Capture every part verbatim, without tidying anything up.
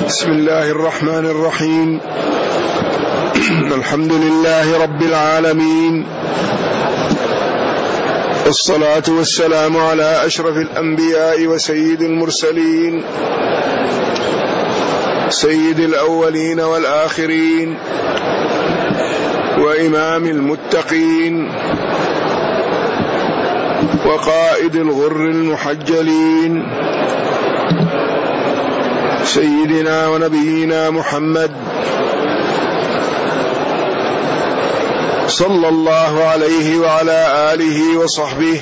بسم الله الرحمن الرحيم. الحمد لله رب العالمين، والصلاة والسلام على أشرف الأنبياء وسيد المرسلين، سيد الأولين والآخرين، وإمام المتقين، وقائد الغر المحجلين، سيدنا ونبينا محمد صلى الله عليه وعلى آله وصحبه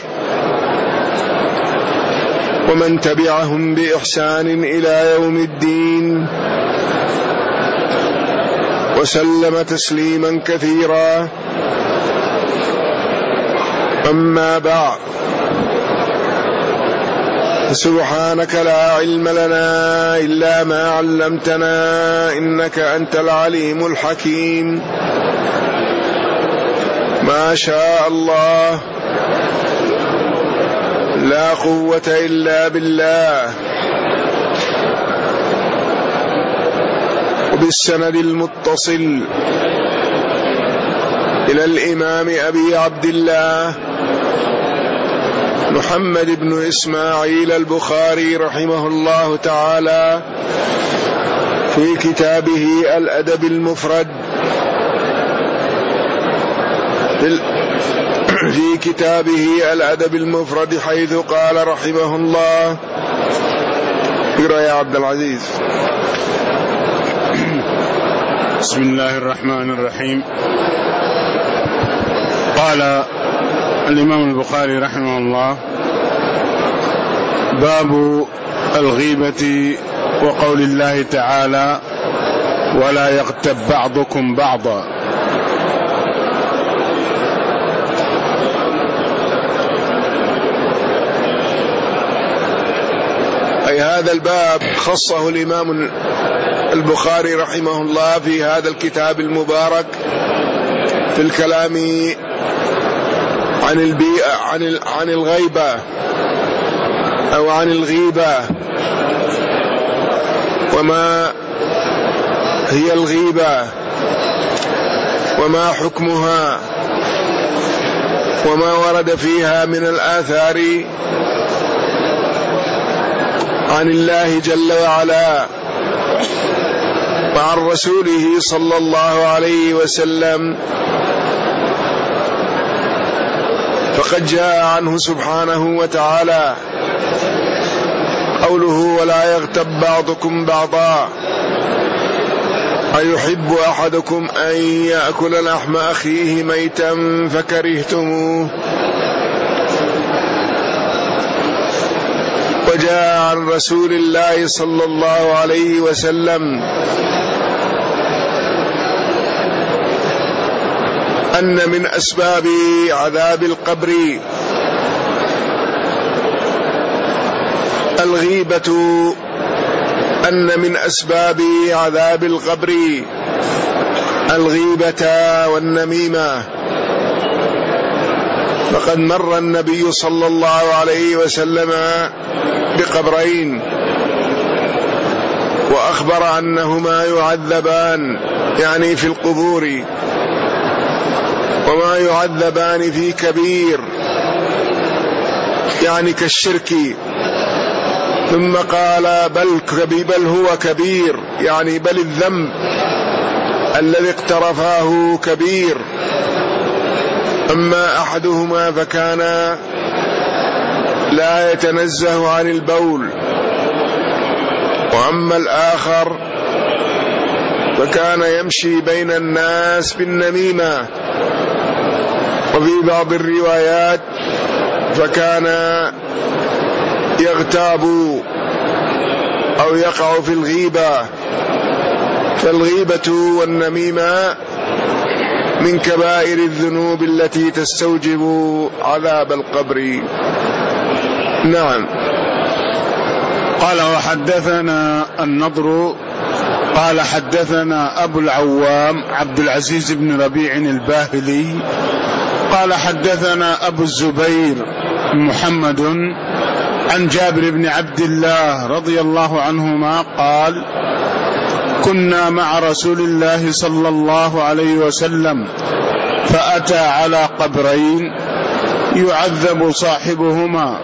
ومن تبعهم بإحسان إلى يوم الدين، وسلم تسليما كثيرا. أما بعد، سبحانك لا علم لنا إلا ما علمتنا إنك أنت العليم الحكيم. ما شاء الله، لا قوة إلا بالله. وبالسند المتصل إلى الإمام أبي عبد الله محمد بن إسماعيل البخاري رحمه الله تعالى في كتابه الأدب المفرد في كتابه الأدب المفرد حيث قال رحمه الله: اقرأ يا عبد العزيز. بسم الله الرحمن الرحيم. قال الإمام البخاري رحمه الله: باب الغيبة وقول الله تعالى: ولا يغتب بعضكم بعضا. أي هذا الباب خصه الإمام البخاري رحمه الله في هذا الكتاب المبارك في الكلام عن البيئة عن عن الغيبة أو عن الغيبة، وما هي الغيبة، وما حكمها، وما ورد فيها من الآثار عن الله جل وعلا وعن رسوله صلى الله عليه وسلم. فقد جاء عنه سبحانه وتعالى قوله: ولا يغتب بعضكم بعضا، أيحب أحدكم أن يأكل لحم أخيه ميتا فكرهتموه. وجاء عن رسول الله صلى الله عليه وسلم أن من أسباب عذاب القبر الغيبة، أن من أسباب عذاب القبر الغيبة والنميمة. فقد مر النبي صلى الله عليه وسلم بقبرين وأخبر أنهما يعذبان، يعني في القبور، وما يعذبان في كبير، يعني كالشرك. ثم قال: بل, بل هو كبير، يعني بل الذنب الذي اقترفاه كبير. أما أحدهما فكان لا يتنزه عن البول، وأما الآخر فكان يمشي بين الناس بالنميمة. وفي بعض الروايات فكان يغتاب أو يقع في الغيبة. فالغيبة والنميمة من كبائر الذنوب التي تستوجب عذاب القبر. نعم. قال: وحدثنا النضر قال: حدثنا أبو العوام عبد العزيز بن ربيع الباهلي قال: حدثنا أبو الزبير محمد عن جابر بن عبد الله رضي الله عنهما قال: كنا مع رسول الله صلى الله عليه وسلم فأتى على قبرين يعذب صاحبهما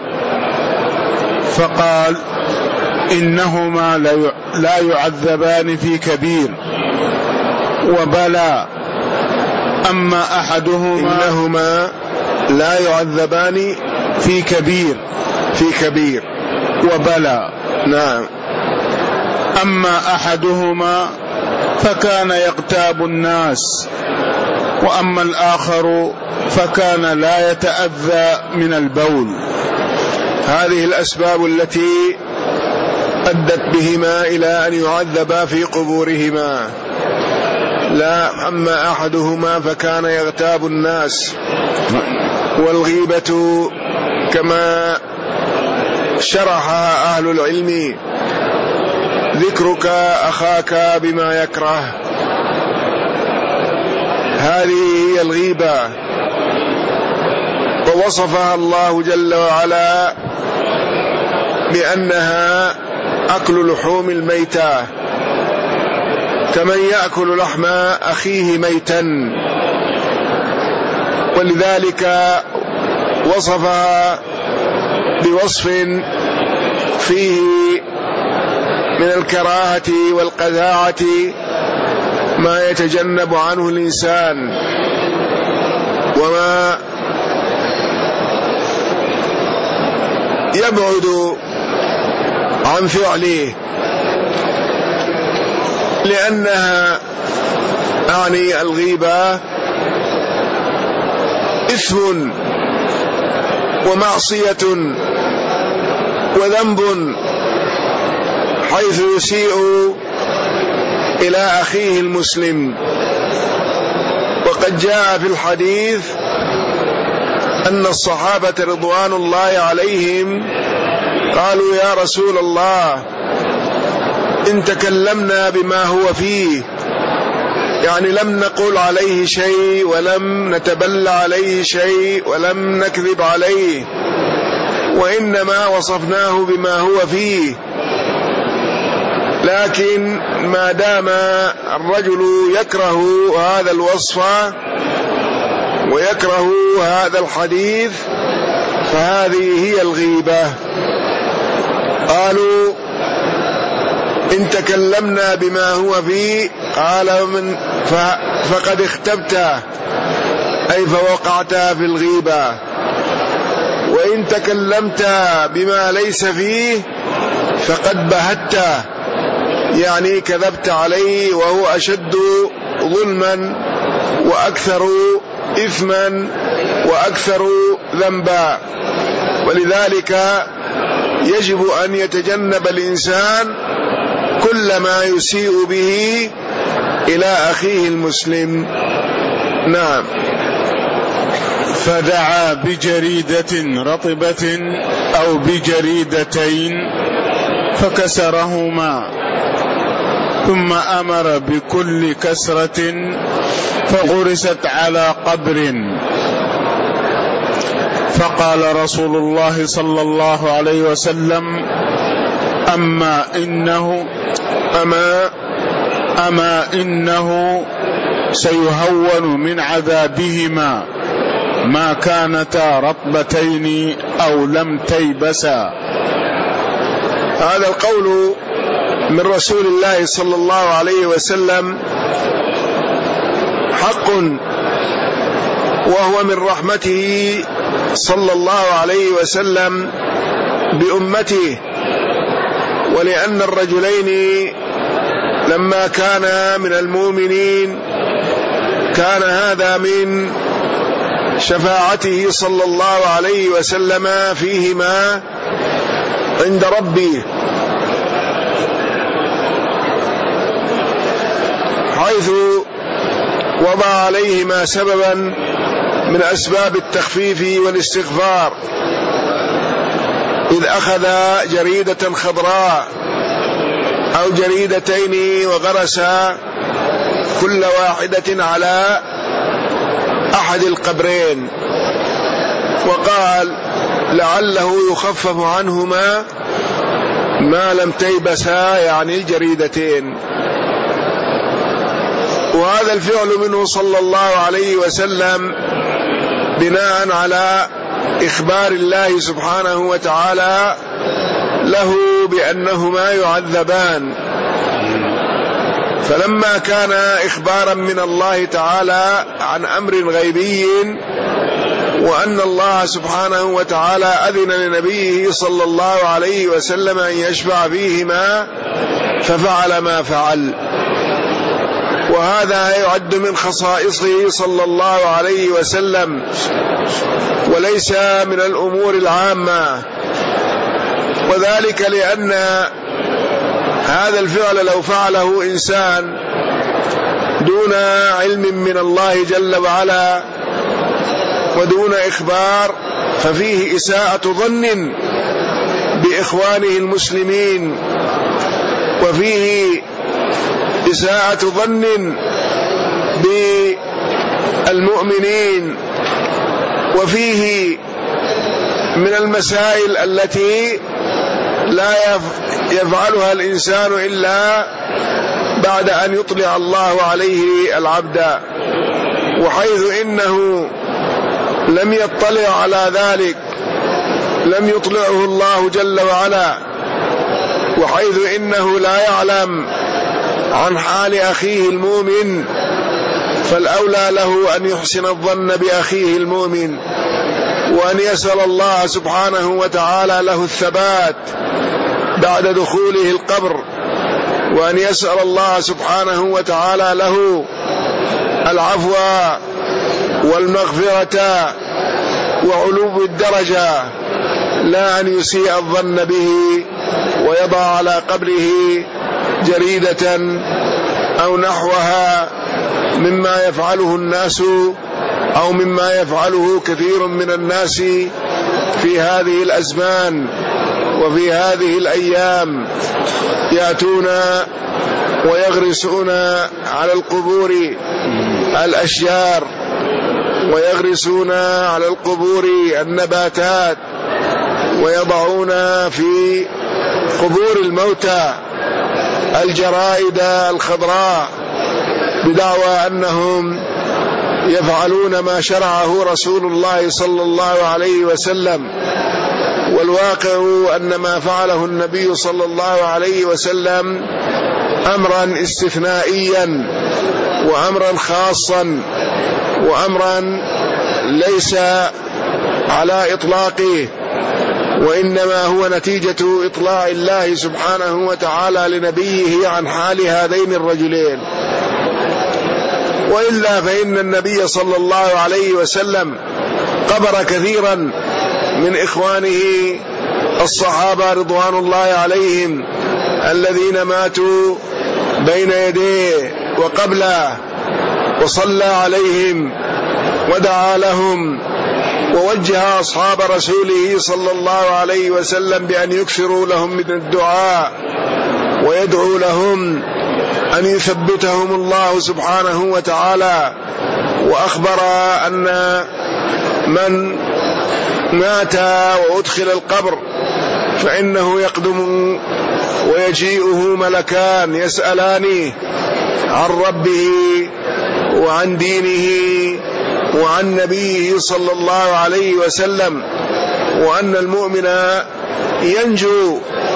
فقال إنهما لا يعذبان في كبير وبلى أما أحدهما إنهما لا يعذبان في كبير في كبير وبلى نعم أما أحدهما فكان يغتاب الناس وأما الآخر فكان لا يتأذى من البول. هذه الأسباب التي أدت بهما إلى أن يعذبا في قبورهما. لا أما أحدهما فكان يغتاب الناس. والغيبة كما شرحها أهل العلم ذكرك أخاك بما يكره، هذه هي الغيبة، ووصفها الله جل وعلا بأنها أكل لحوم الميتة كمن يأكل لحم أخيه ميتا، ولذلك وصفها بوصف فيه من الكراهة والقذاعة ما يتجنب عنه الإنسان وما يبعد عن فعله، لأنها أعني الغيبة إثم ومعصية وذنب حيث يسيء إلى أخيه المسلم. وقد جاء في الحديث أن الصحابة رضوان الله عليهم قالوا يا رسول الله إن تكلمنا بما هو فيه، يعني لم نقل عليه شيء ولم نتبلى عليه شيء ولم نكذب عليه، وإنما وصفناه بما هو فيه، لكن ما دام الرجل يكره هذا الوصف ويكره هذا الحديث فهذه هي الغيبة. قالوا إن تكلمنا بما هو فيه قال من فقد اختبت، أي فوقعت في الغيبة، وإن تكلمت بما ليس فيه فقد بهت، يعني كذبت عليه، وهو أشد ظلما وأكثر إثما وأكثر ذنبا. ولذلك يجب أن يتجنب الإنسان كل ما يسيء به إلى أخيه المسلم. نعم. فدعا بجريدة رطبة أو بجريدتين فكسرهما، ثم أمر بكل كسرة فغرست على قبر. فقال رسول الله صلى الله عليه وسلم أما إنه أما أما إنه سيهون من عذابهما ما كانتا رطبتين أو لم تيبسا. هذا القول من رسول الله صلى الله عليه وسلم حق، وهو من رحمته صلى الله عليه وسلم بأمته، ولأن الرجلين لما كانا من المؤمنين كان هذا من شفاعته صلى الله عليه وسلم فيهما عند ربه، حيث وضع عليهما سببا من أسباب التخفيف والاستغفار، إذ أخذ جريدة خضراء أو جريدتين وغرس كل واحدة على أحد القبرين، وقال لعله يخفف عنهما ما لم تيبسا، يعني الجريدتين. وهذا الفعل منه صلى الله عليه وسلم بناء على إخبار الله سبحانه وتعالى له بأنهما يعذبان، فلما كان إخبارا من الله تعالى عن أمر غيبي وأن الله سبحانه وتعالى أذن لنبيه صلى الله عليه وسلم أن يشفع فيهما ففعل ما فعل، وهذا يعد من خصائصه صلى الله عليه وسلم وليس من الأمور العامة، وذلك لأن هذا الفعل لو فعله إنسان دون علم من الله جل وعلا ودون إخبار ففيه إساءة ظن بإخوانه المسلمين، وفيه إساءة ظن بالمؤمنين، وفيه من المسائل التي لا يفعلها الإنسان إلا بعد أن يطلع الله عليه العبد، وحيث إنه لم يطلع على ذلك لم يطلعه الله جل وعلا، وحيث إنه لا يعلم عن حال أخيه المؤمن، فالأولى له أن يحسن الظن بأخيه المؤمن وأن يسأل الله سبحانه وتعالى له الثبات بعد دخوله القبر، وأن يسأل الله سبحانه وتعالى له العفو والمغفرة وعلو الدرجة، لا أن يسيء الظن به ويضع على قبره جريدة أو نحوها مما يفعله الناس أو مما يفعله كثير من الناس في هذه الأزمان وفي هذه الأيام، يأتون ويغرسون على القبور الأشجار ويغرسون على القبور النباتات ويضعون في قبور الموتى الجرائد الخضراء بدعوى أنهم يفعلون ما شرعه رسول الله صلى الله عليه وسلم، والواقع أن ما فعله النبي صلى الله عليه وسلم أمرا استثنائيا وأمرا خاصا وأمرا ليس على إطلاقه، وإنما هو نتيجة إطلاع الله سبحانه وتعالى لنبيه عن حال هذين الرجلين، وإلا فإن النبي صلى الله عليه وسلم قبر كثيرا من إخوانه الصحابة رضوان الله عليهم الذين ماتوا بين يديه وقبله، وصلى عليهم ودعا لهم، ووجه أصحاب رسوله صلى الله عليه وسلم بأن يكثروا لهم من الدعاء ويدعو لهم أن يثبتهم الله سبحانه وتعالى، وأخبر أن من مات وأدخل القبر فإنه يقدم ويجيئه ملكان يسألانه عن ربه وعن دينه وعن نبيه صلى الله عليه وسلم، وأن المؤمن ينجو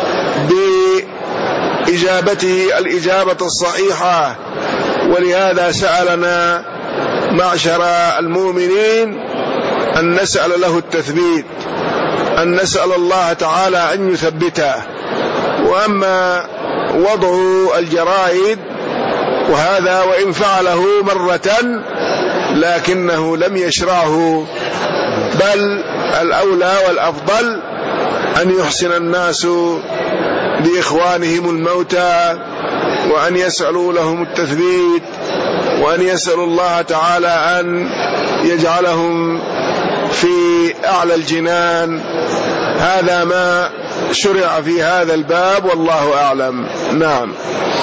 بإجابته الإجابة الصحيحة. ولهذا سألنا معشر المؤمنين أن نسأل له التثبيت، أن نسأل الله تعالى أن يثبته. وأما وضع الجرائد وهذا وإن فعله مرة لكنه لم يشرعه، بل الأولى والأفضل أن يحسن الناس بإخوانهم الموتى وأن يسألوا لهم التثبيت وأن يسألوا الله تعالى أن يجعلهم في أعلى الجنان. هذا ما شرع في هذا الباب والله أعلم. نعم.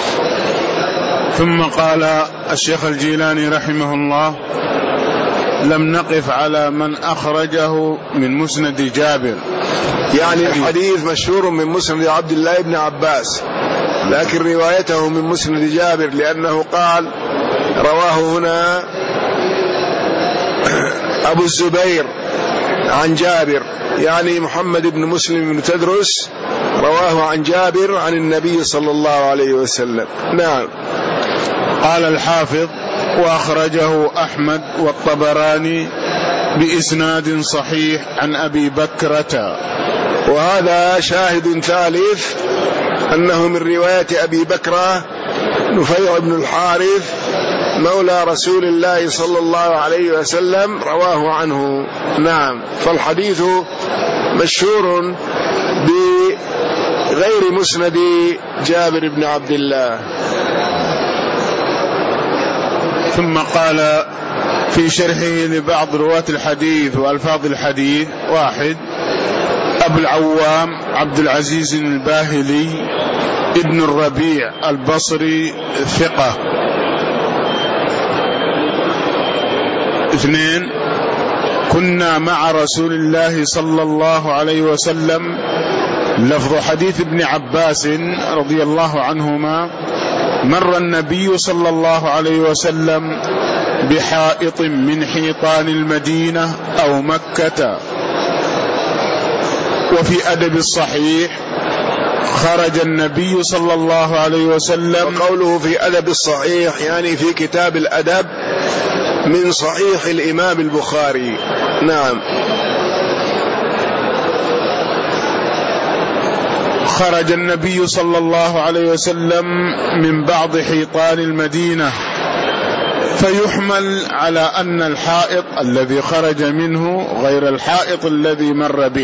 ثم قال الشيخ الجيلاني رحمه الله: لم نقف على من أخرجه من مسند جابر، يعني الحديث مشهور من مسند عبد الله بن عباس، لكن روايته من مسند جابر، لأنه قال رواه هنا أبو الزبير عن جابر، يعني محمد بن مسلم بن تدرس رواه عن جابر عن النبي صلى الله عليه وسلم. نعم. قال الحافظ: وأخرجه أحمد والطبراني بإسناد صحيح عن أبي بكرة. وهذا شاهد ثالث أنه من رواية أبي بكرة نفيع بن الحارث مولى رسول الله صلى الله عليه وسلم رواه عنه. نعم. فالحديث مشهور بغير مسند جابر بن عبد الله. ثم قال في شرحه لبعض رواة الحديث وألفاظ الحديث: واحد، أبو العوام عبد العزيز الباهلي ابن الربيع البصري ثقة. اثنين، كنا مع رسول الله صلى الله عليه وسلم. لفظ حديث ابن عباس رضي الله عنهما: مر النبي صلى الله عليه وسلم بحائط من حيطان المدينة أو مكة. وفي أدب الصحيح: خرج النبي صلى الله عليه وسلم. وقوله في أدب الصحيح يعني في كتاب الأدب من صحيح الإمام البخاري. نعم. خرج النبي صلى الله عليه وسلم من بعض حيطان المدينة، فيحمل على أن الحائط الذي خرج منه غير الحائط الذي مر به.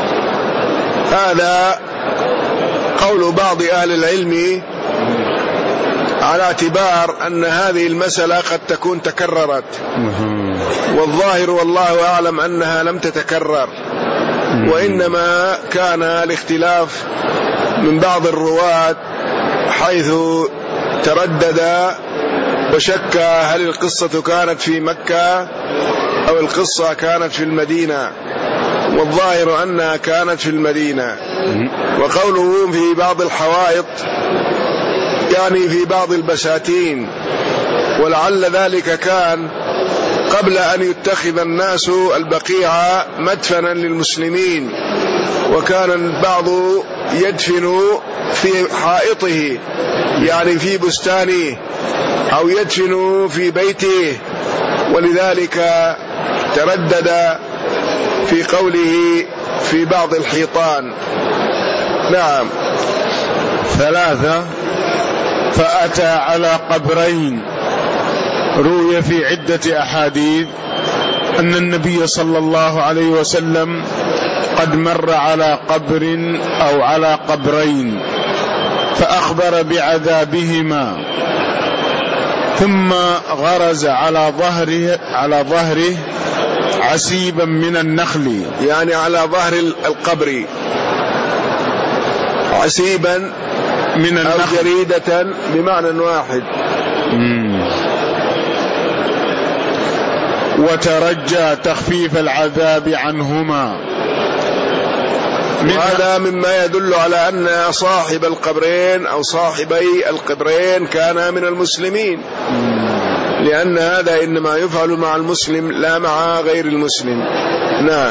هذا قول بعض أهل العلم على اعتبار أن هذه المسألة قد تكون تكررت، والظاهر والله أعلم أنها لم تتكرر، وإنما كان الاختلاف من بعض الرواة حيث تردد وشك هل القصة كانت في مكة أو القصة كانت في المدينة، والظاهر أنها كانت في المدينة. وقوله في بعض الحوائط يعني في بعض البساتين، ولعل ذلك كان قبل أن يتخذ الناس البقيع مدفنا للمسلمين، وكان البعض يدفن في حائطه يعني في بستانه أو يدفن في بيته، ولذلك تردد في قوله في بعض الحيطان. نعم. ثلاثة، فأتى على قبرين. روي في عدة أحاديث أن النبي صلى الله عليه وسلم قد مر على قبر أو على قبرين فأخبر بعذابهما، ثم غرز على ظهره على ظهره عسيبا من النخل، يعني على ظهر القبر عسيبا من النخل أو جريدة بمعنى واحد. مم. وترجى تخفيف العذاب عنهما. وهذا مما يدل على أن صاحب القبرين أو صاحبي القبرين كان من المسلمين، لأن هذا إنما يفعل مع المسلم لا مع غير المسلم. نعم.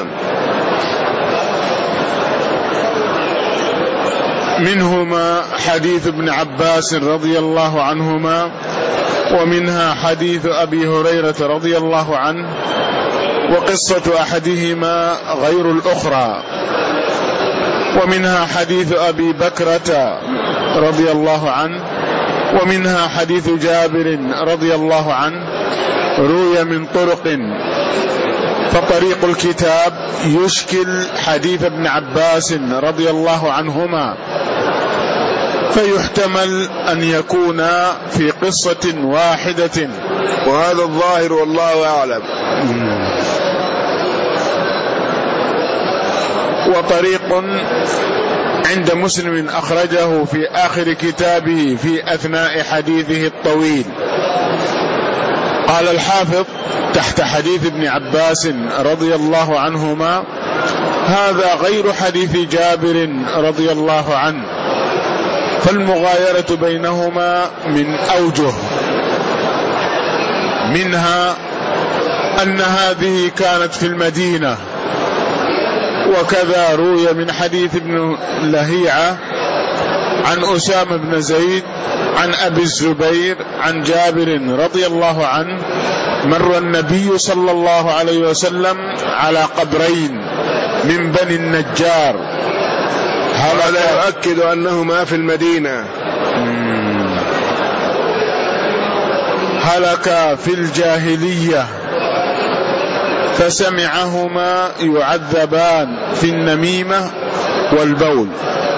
منهما حديث ابن عباس رضي الله عنهما، ومنها حديث أبي هريرة رضي الله عنه، وقصة أحدهما غير الأخرى. ومنها حديث أبي بكرة رضي الله عنه، ومنها حديث جابر رضي الله عنه، روي من طرق، فطريق الكتاب يشكل حديث ابن عباس رضي الله عنهما، فيحتمل أن يكون في قصة واحدة، وهذا الظاهر والله أعلم. وطريق عند مسلم أخرجه في آخر كتابه في أثناء حديثه الطويل. قال الحافظ تحت حديث ابن عباس رضي الله عنهما: هذا غير حديث جابر رضي الله عنه، فالمغايرة بينهما من أوجه. منها أن هذه كانت في المدينة، وكذا روي من حديث ابن لهيعة عن أسامة بن زيد عن أبي الزبير عن جابر رضي الله عنه مر النبي صلى الله عليه وسلم على قبرين من بني النجار. هذا يؤكد أنهما في المدينة. هلك في الجاهلية فسمعهما يعذبان في النميمة والبول.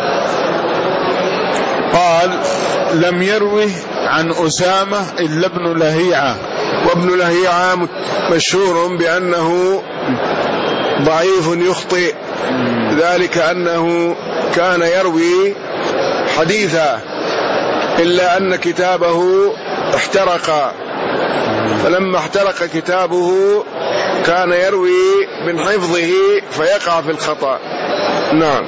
قال: لم يروه عن أسامة إلا ابن لهيعة، وابن لهيعة مشهور بأنه ضعيف يخطئ، ذلك أنه كان يروي حديثا إلا أن كتابه احترق، فلما احترق كتابه كان يروي من حفظه فيقع في الخطأ. نعم.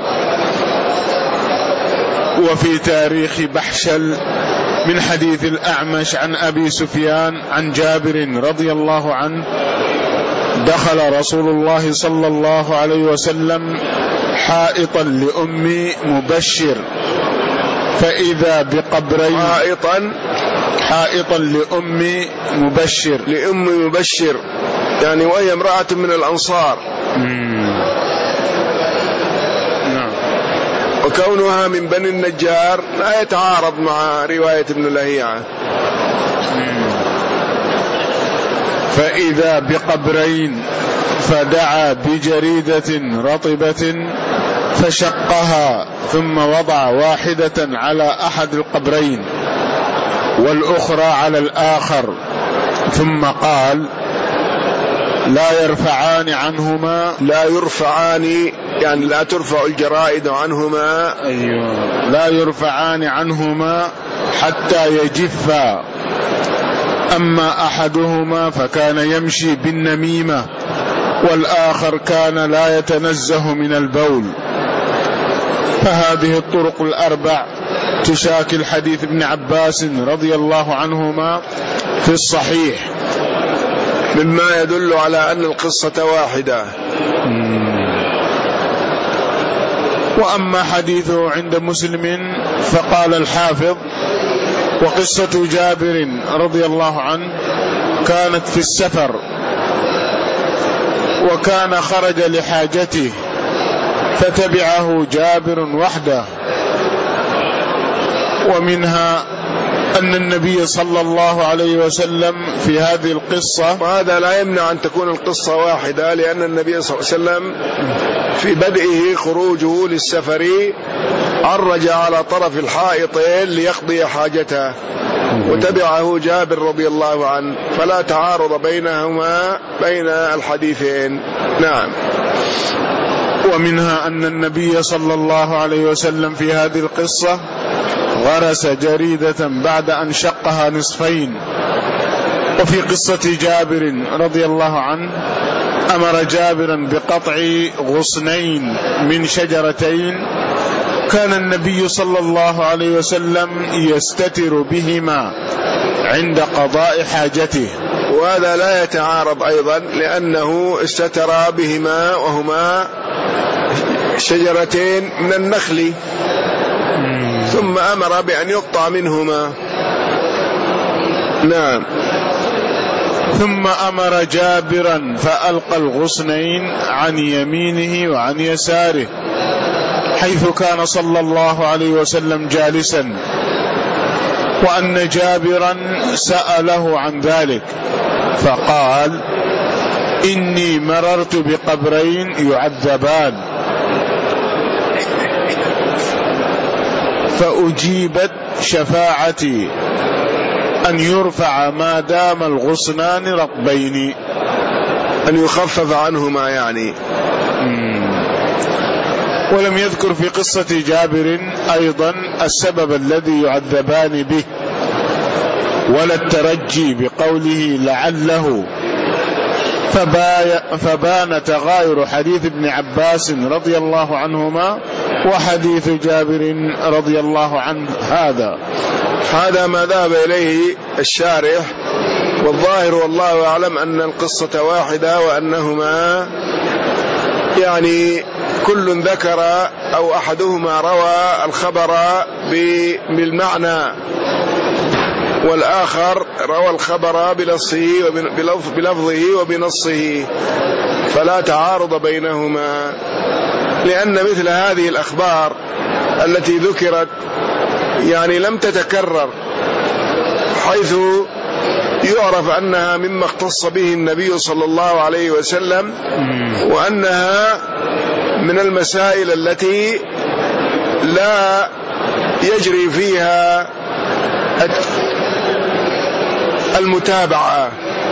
وفي تاريخ بحشل من حديث الأعمش عن أبي سفيان عن جابر رضي الله عنه: دخل رسول الله صلى الله عليه وسلم حائطا لأم مبشر فإذا بقبرين. حائطا حائطا لأم مبشر لأم مبشر يعني وهي امرأة من الأنصار. نعم. وكونها من بني النجار لا يتعارض مع رواية ابن لهيعة. فإذا بقبرين فدعا بجريدة رطبة فشقها ثم وضع واحدة على أحد القبرين والأخرى على الآخر، ثم قال: لا يرفعان عنهما. لا يرفعان يعني لا ترفع الجرائد عنهما. أيوة. لا يرفعان عنهما حتى يجفا. أما أحدهما فكان يمشي بالنميمة، والآخر كان لا يتنزه من البول. فهذه الطرق الأربع تشاكل حديث ابن عباس رضي الله عنهما في الصحيح، مما يدل على أن القصة واحدة. وأما حديثه عند مسلم فقال الحافظ: وقصة جابر رضي الله عنه كانت في السفر، وكان خرج لحاجته فتبعه جابر وحده. ومنها أن النبي صلى الله عليه وسلم في هذه القصة، وهذا لا يمنع أن تكون القصة واحدة، لأن النبي صلى الله عليه وسلم في بدئه خروجه للسفر عرج على طرف الحائط ليقضي حاجته، وتبعه جابر رضي الله عنه، فلا تعارض بينهما بين الحديثين. نعم. ومنها أن النبي صلى الله عليه وسلم في هذه القصة غرس جريدة بعد أن شقها نصفين. وفي قصة جابر رضي الله عنه أمر جابرا بقطع غصنين من شجرتين كان النبي صلى الله عليه وسلم يستتر بهما عند قضاء حاجته. وهذا لا يتعارض أيضا، لأنه استتر بهما وهما شجرتين من النخل، ثم أمر بأن يقطع منهما. نعم. ثم أمر جابرا فألقى الغصنين عن يمينه وعن يساره، حيث كان صلى الله عليه وسلم جالسا، وأن جابرا سأله عن ذلك فقال: إني مررت بقبرين يعذبان فأجيبت شفاعتي أن يرفع ما دام الغصنان رطبين، أن يخفف عنهما يعني. ولم يذكر في قصة جابر أيضا السبب الذي يعذبان به ولا الترجي بقوله لعله، فبان تغاير حديث ابن عباس رضي الله عنهما وحديث جابر رضي الله عنه. هذا هذا ما ذهب إليه الشارح والظاهر والله أعلم أن القصة واحدة، وأنهما يعني كل ذكر أو أحدهما روى الخبر بالمعنى، والآخر روى الخبر بلفظه وبنصه، فلا تعارض بينهما، لأن مثل هذه الأخبار التي ذكرت يعني لم تتكرر، حيث يعرف أنها مما اختص به النبي صلى الله عليه وسلم، وأنها من المسائل التي لا يجري فيها المتابعة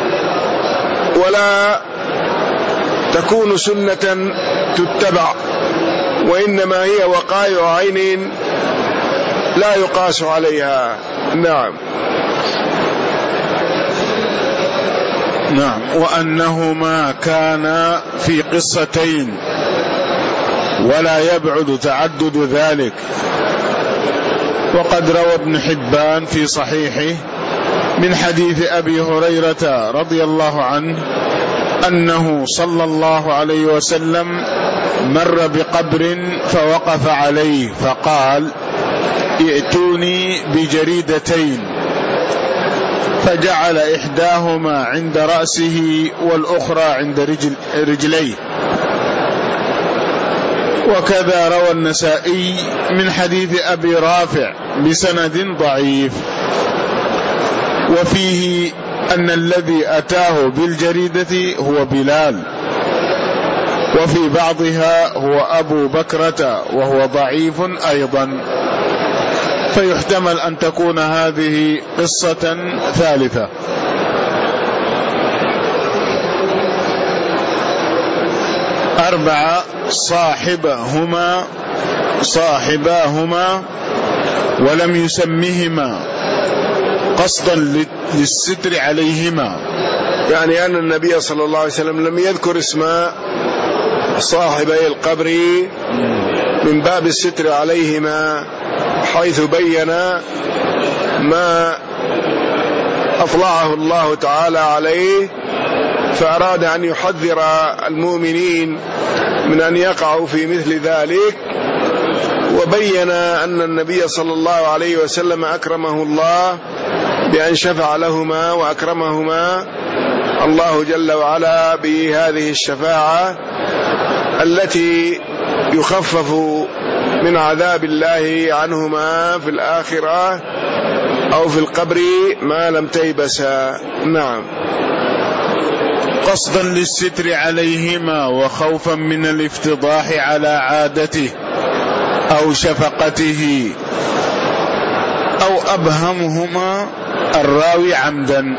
ولا تكون سنة تتبع، وإنما هي وقائع عين لا يقاس عليها. نعم. نعم. وأنهما كان في قصتين ولا يبعد تعدد ذلك. وقد روى ابن حبان في صحيحه من حديث أبي هريرة رضي الله عنه أنه صلى الله عليه وسلم مر بقبر فوقف عليه فقال: ائتوني بجريدتين، فجعل إحداهما عند رأسه والأخرى عند رجل رجليه. وكذا روى النسائي من حديث أبي رافع بسند ضعيف، وفيه أن الذي أتاه بالجريدة هو بلال، وفي بعضها هو أبو بكرة وهو ضعيف أيضا، فيحتمل أن تكون هذه قصة ثالثة. أربعة: صاحبهما صاحباهما ولم يسمهما قصدا للستر عليهما، يعني أن النبي صلى الله عليه وسلم لم يذكر اسم صاحبي القبر من باب الستر عليهما، حيث بين ما أطلعه الله تعالى عليه، فأراد أن يحذر المؤمنين من أن يقعوا في مثل ذلك، وبين أن النبي صلى الله عليه وسلم أكرمه الله بأن شفع لهما، وأكرمهما الله جل وعلا بهذه الشفاعة التي يخفف من عذاب الله عنهما في الآخرة أو في القبر ما لم تيبسا. نعم. قصدا للستر عليهما وخوفا من الافتضاح على عادته أو شفقته، أو أبهمهما الراوي عمدا.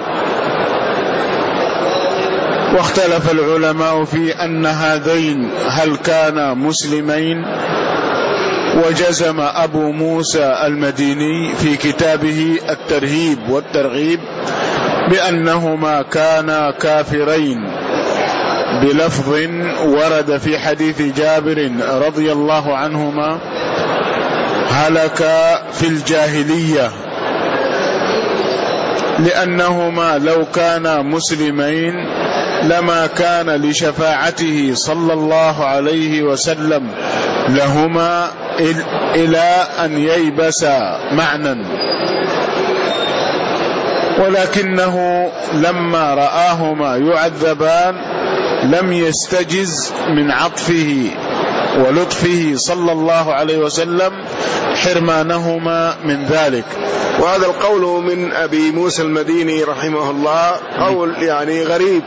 واختلف العلماء في أن هذين هل كانا مسلمين، وجزم أبو موسى المديني في كتابه الترهيب والترغيب بأنهما كانا كافرين، بلفظ ورد في حديث جابر رضي الله عنهما: هلك في الجاهلية، لأنهما لو كانا مسلمين لما كان لشفاعته صلى الله عليه وسلم لهما إلى أن ييبسا معنى، ولكنه لما رآهما يعذبان لم يستجز من عطفه ولطفه صلى الله عليه وسلم حرمانهما من ذلك. وهذا القول من أبي موسى المديني رحمه الله قول يعني غريب،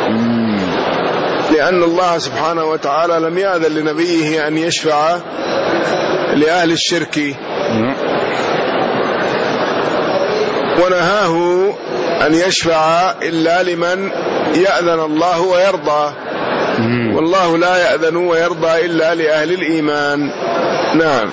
لأن الله سبحانه وتعالى لم يأذن لنبيه أن يشفع لأهل الشرك، ونهاه أن يشفع إلا لمن يأذن الله ويرضى، والله لا يأذن ويرضى إلا لأهل الإيمان. نعم.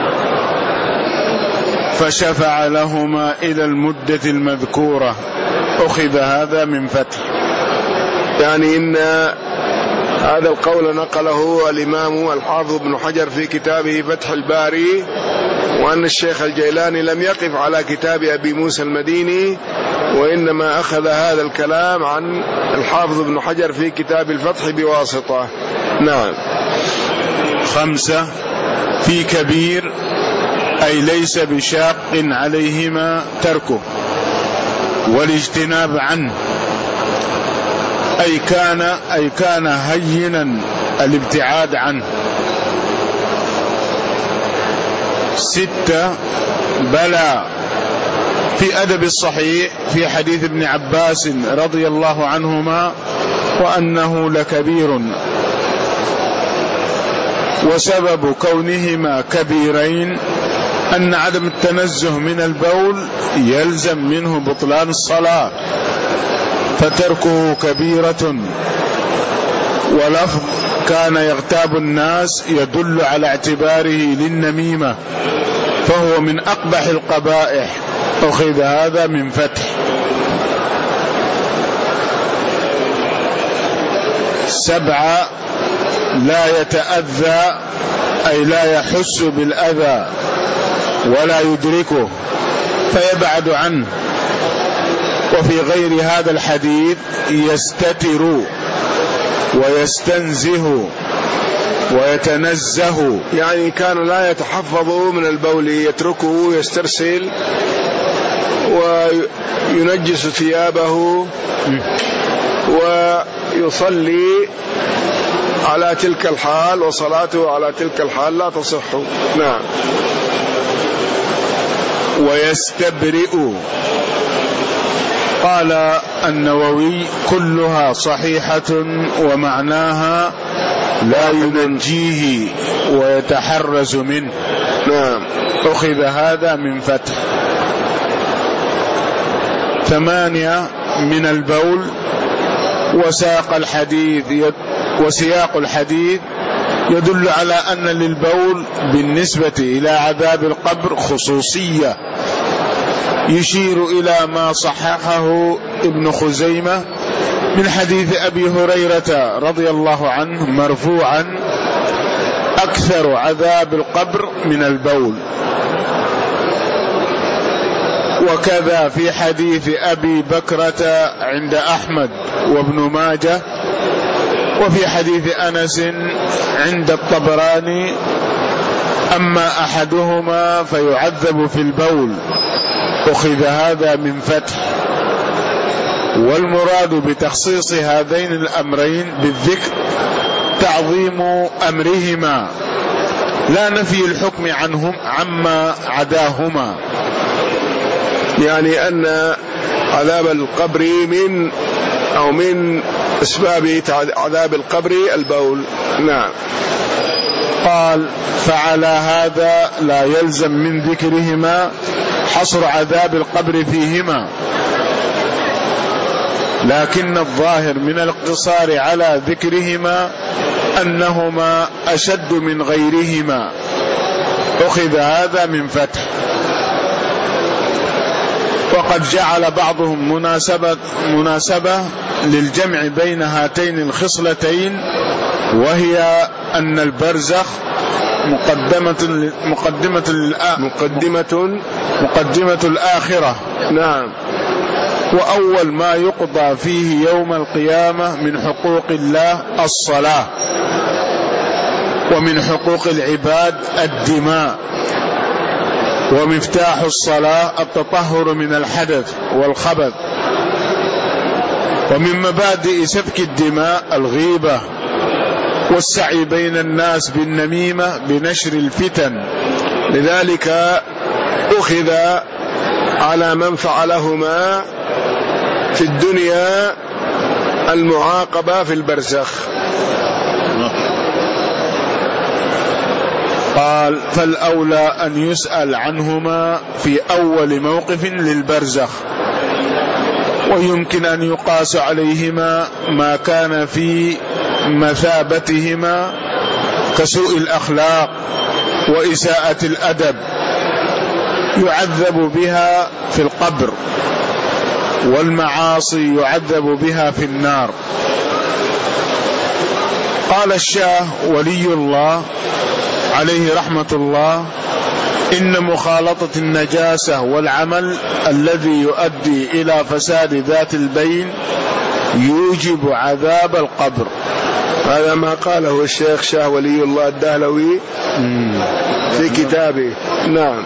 فشفع لهما إلى المدة المذكورة. أخذ هذا من فتح، يعني إن هذا القول نقله الإمام الحافظ بن حجر في كتابه فتح الباري وأن الشيخ الجيلاني لم يقف على كتاب أبي موسى المديني، وإنما أخذ هذا الكلام عن الحافظ ابن حجر في كتاب الفتح بواسطة. نعم. خمسة: في كبير أي ليس بشاق عليهما تركه، والاجتناب عنه أي كان أي كان هينا الابتعاد عنه. ستة: بلى في أدب الصحيح في حديث ابن عباس رضي الله عنهما وأنه لكبير، وسبب كونهما كبيرين أن عدم التنزه من البول يلزم منه بطلان الصلاة، فتركه كبيرة. ولفظ كان يغتاب الناس يدل على اعتباره للنميمة، فهو من أقبح القبائح، أخذ هذا من فتح. سبعة: لا يتأذى أي لا يحس بالأذى ولا يدركه فيبعد عنه. وفي غير هذا الحديث يستتر ويستنزه ويتنزه، يعني كان لا يتحفظ من البول، يتركه يسترسل وينجس ثيابه ويصلي على تلك الحال، وصلاته على تلك الحال لا تصح. نعم. ويستبرئ. قال النووي: كلها صحيحة ومعناها لا ينجيه ويتحرز منه. نعم. أخذ هذا من فتح. ثمانية: من البول. وساق الحديث يد وسياق الحديث يدل على أن للبول بالنسبة إلى عذاب القبر خصوصية، يشير إلى ما صححه ابن خزيمة من حديث أبي هريرة رضي الله عنه مرفوعا: أكثر عذاب القبر من البول. وكذا في حديث أبي بكرة عند أحمد وابن ماجه، وفي حديث أنس عند الطبراني: أما أحدهما فيعذب في البول. أخذ هذا من فتح. والمراد بتخصيص هذين الأمرين بالذكر تعظيم أمرهما، لا نفي الحكم عنهم عما عداهما، يعني أن عذاب القبر من أو من أسباب عذاب القبر البول. نعم. قال: فعلى هذا لا يلزم من ذكرهما حصر عذاب القبر فيهما، لكن الظاهر من الاقتصار على ذكرهما أنهما أشد من غيرهما. أخذ هذا من فتح. وقد جعل بعضهم مناسبة, مناسبة للجمع بين هاتين الخصلتين، وهي أن البرزخ مقدمة مقدمة مقدمة مقدمة الآخرة. نعم. وأول ما يقضى فيه يوم القيامة من حقوق الله الصلاة، ومن حقوق العباد الدماء، ومفتاح الصلاة التطهر من الحدث والخبث، ومن مبادئ سفك الدماء الغيبة، والسعي بين الناس بالنميمة بنشر الفتن. لذلك أخذ على من فعلهما في الدنيا المعاقبة في البرزخ. قال: فالأولى أن يسأل عنهما في أول موقف للبرزخ، ويمكن أن يقاس عليهما ما كان في مثابتهما كسوء الأخلاق وإساءة الأدب يعذب بها في القبر، والمعاصي يعذب بها في النار. قال الشاه ولي الله عليه رحمة الله: إن مخالطة النجاسة والعمل الذي يؤدي إلى فساد ذات البين يوجب عذاب القبر. هذا ما قاله الشيخ شاه ولي الله الدهلوي في كتابه. نعم.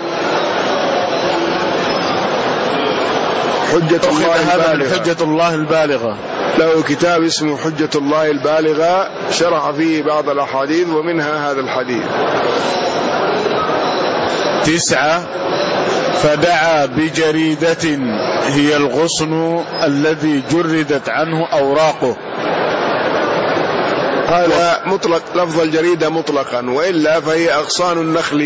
حجة الله هذا من حجة الله البالغة، له كتاب اسمه حجة الله البالغة شرح فيه بعض الأحاديث ومنها هذا الحديث. تسعة: فدعا بجريدة هي الغصن الذي جردت عنه أوراقه. هذا مطلق، لفظ الجريدة مطلقا، وإلا فهي أغصان النخل.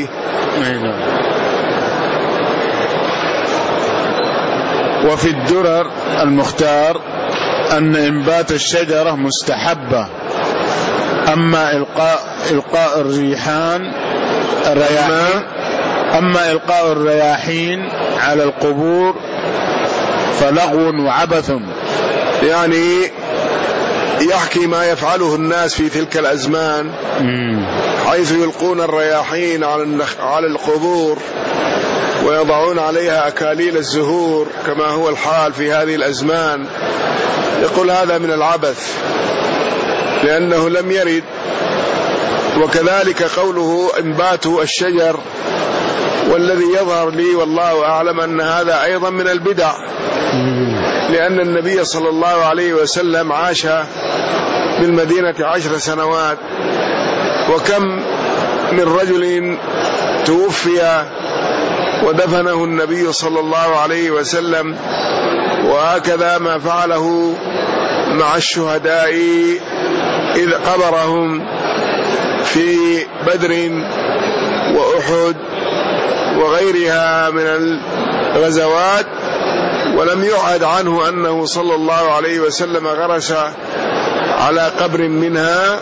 وفي الدرر المختار أن إنبات الشجرة مستحبة، أما إلقاء إلقاء الريحان الرياحين أما إلقاء الرياحين على القبور فلغو وعبث. يعني يحكي ما يفعله الناس في تلك الأزمان حيث يلقون الرياحين على القبور ويضعون عليها أكاليل الزهور كما هو الحال في هذه الأزمان. يقول هذا من العبث لأنه لم يرد. وكذلك قوله إنبات الشجر، والذي يظهر لي والله أعلم أن هذا أيضا من البدع، لأن النبي صلى الله عليه وسلم عاش بالمدينة عشر سنوات، وكم من رجل توفي ودفنه النبي صلى الله عليه وسلم، وهكذا ما فعله مع الشهداء إذ قبرهم في بدر وأحد وغيرها من الغزوات، ولم يعهد عنه أنه صلى الله عليه وسلم غرس على قبر منها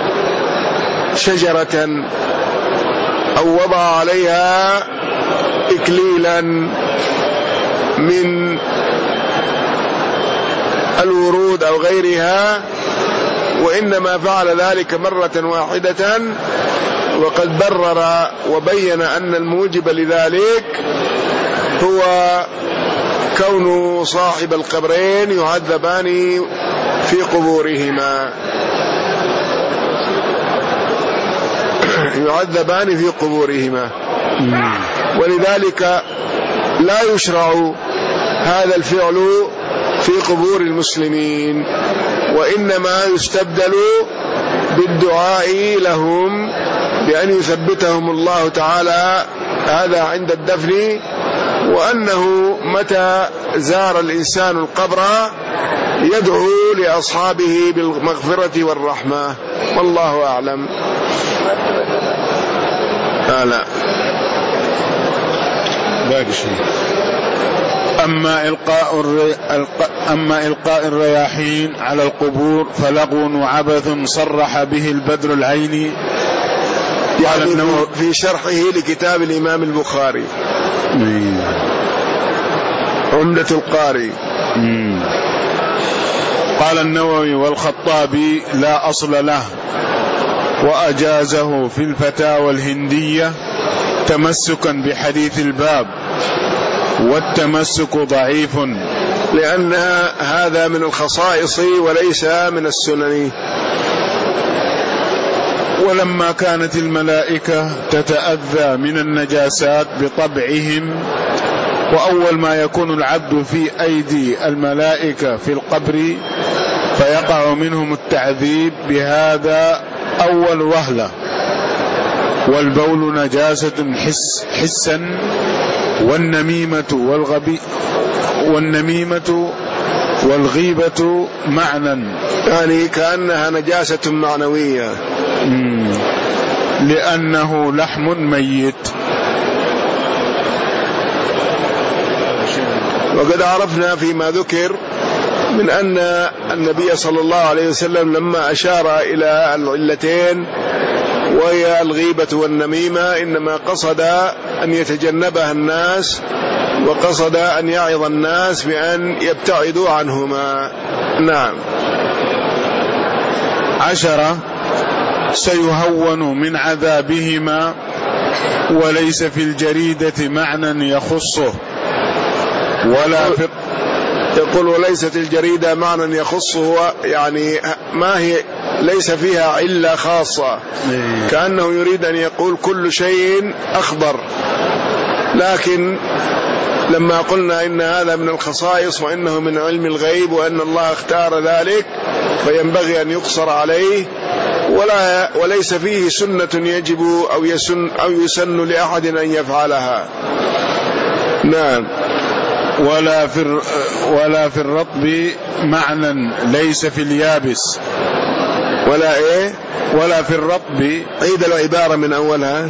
شجرة أو وضع عليها إكليلا من الورود أو غيرها، وإنما فعل ذلك مرة واحدة، وقد برر وبين أن الموجب لذلك هو كون صاحب القبرين يعذبان في قبورهما يعذبان في قبورهما ولذلك لا يشرع هذا الفعل في قبور المسلمين، وإنما يستبدل بالدعاء لهم بأن يثبتهم الله تعالى هذا عند الدفن، وأنه متى زار الإنسان القبر يدعو لأصحابه بالمغفرة والرحمة، والله أعلم. آه لا أما إلقاء الري... أما إلقاء الرياحين على القبور فلغو وعبث صرح به البدر العيني يعني في شرحه لكتاب الإمام البخاري مم. عمدة القاري. مم. قال النووي والخطابي لا أصل له، وأجازه في الفتاوى الهندية تمسكا بحديث الباب، والتمسك ضعيف لأن هذا من الخصائص وليس من السنن. ولما كانت الملائكة تتأذى من النجاسات بطبعهم، وأول ما يكون العبد في أيدي الملائكة في القبر فيقع منهم التعذيب بهذا أول وهلة، والبول نجاسة حس حسا، والنميمة والغبي والنميمة والغيبة معنى، يعني كأنها نجاسة معنوية لأنه لحم ميت. وقد عرفنا فيما ذكر من أن النبي صلى الله عليه وسلم لما أشار إلى العلتين وهي الغيبة والنميمة إنما قصد أن يتجنبها الناس، وقصد أن يعظ الناس بأن يبتعدوا عنهما. نعم. عشرة: سيهون من عذابهما وليس في الجريدة معنى يخصه ولا في يقول وليست الجريدة معنى يخصه، يعني ما هي ليس فيها علة خاصة، كأنه يريد أن يقول كل شيء أخبر، لكن لما قلنا إن هذا من الخصائص وإنه من علم الغيب وأن الله اختار ذلك فينبغي أن يقصر عليه، ولا وليس فيه سنة يجب أو يسن أو يسن لأحد أن يفعلها. نعم. ولا في ولا في الرطب معنى ليس في اليابس. ولا إيه؟ ولا في الرطب. عيد العبارة من أولها.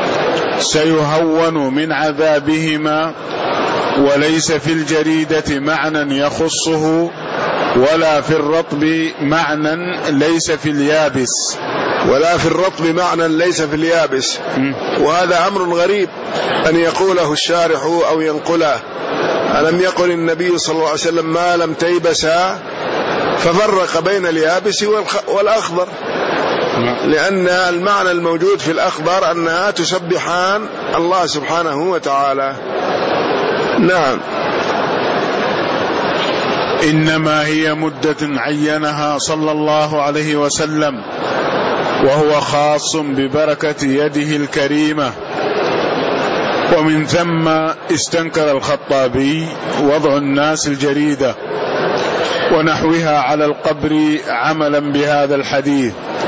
سيهون من عذابهما وليس في الجريدة معنى يخصه ولا في الرطب معنى ليس في اليابس. ولا في الرطب معنى ليس في اليابس، وهذا أمر غريب أن يقوله الشارح أو ينقله. ألم يقل النبي صلى الله عليه وسلم ما لم تيبسا، ففرق بين اليابس والأخضر، لأن المعنى الموجود في الأخضر أنها تسبحان الله سبحانه وتعالى. نعم. إنما هي مدة عينها صلى الله عليه وسلم، وهو خاص ببركة يده الكريمة. ومن ثم استنكر الخطابي وضع الناس الجريدة ونحوها على القبر عملا بهذا الحديث.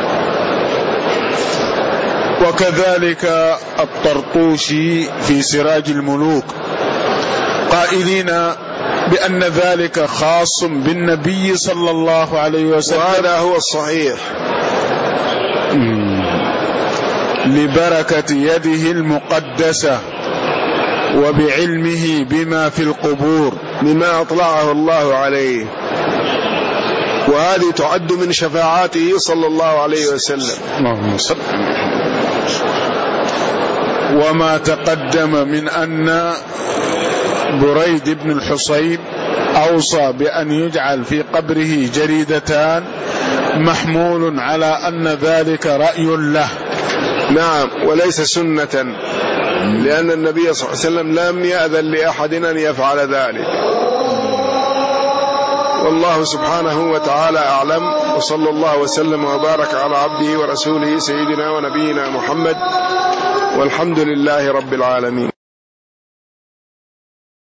وكذلك الطرطوشي في سراج الملوك قائلين بأن ذلك خاص بالنبي صلى الله عليه وسلم، وهذا هو الصحيح، لبركة يده المقدسة وبعلمه بما في القبور بما أطلعه الله عليه، وهذه تعد من شفاعاته صلى الله عليه وسلم. اللهم صل. وما تقدم من أن بريد بن الحصيب أوصى بأن يجعل في قبره جريدتان محمول على أن ذلك رأي له. نعم، وليس سنة، لأن النبي صلى الله عليه وسلم لم يأذن لأحد أن يفعل ذلك. والله سبحانه وتعالى أعلم، وصلى الله وسلم وبارك على عبده ورسوله سيدنا ونبينا محمد، والحمد لله رب العالمين.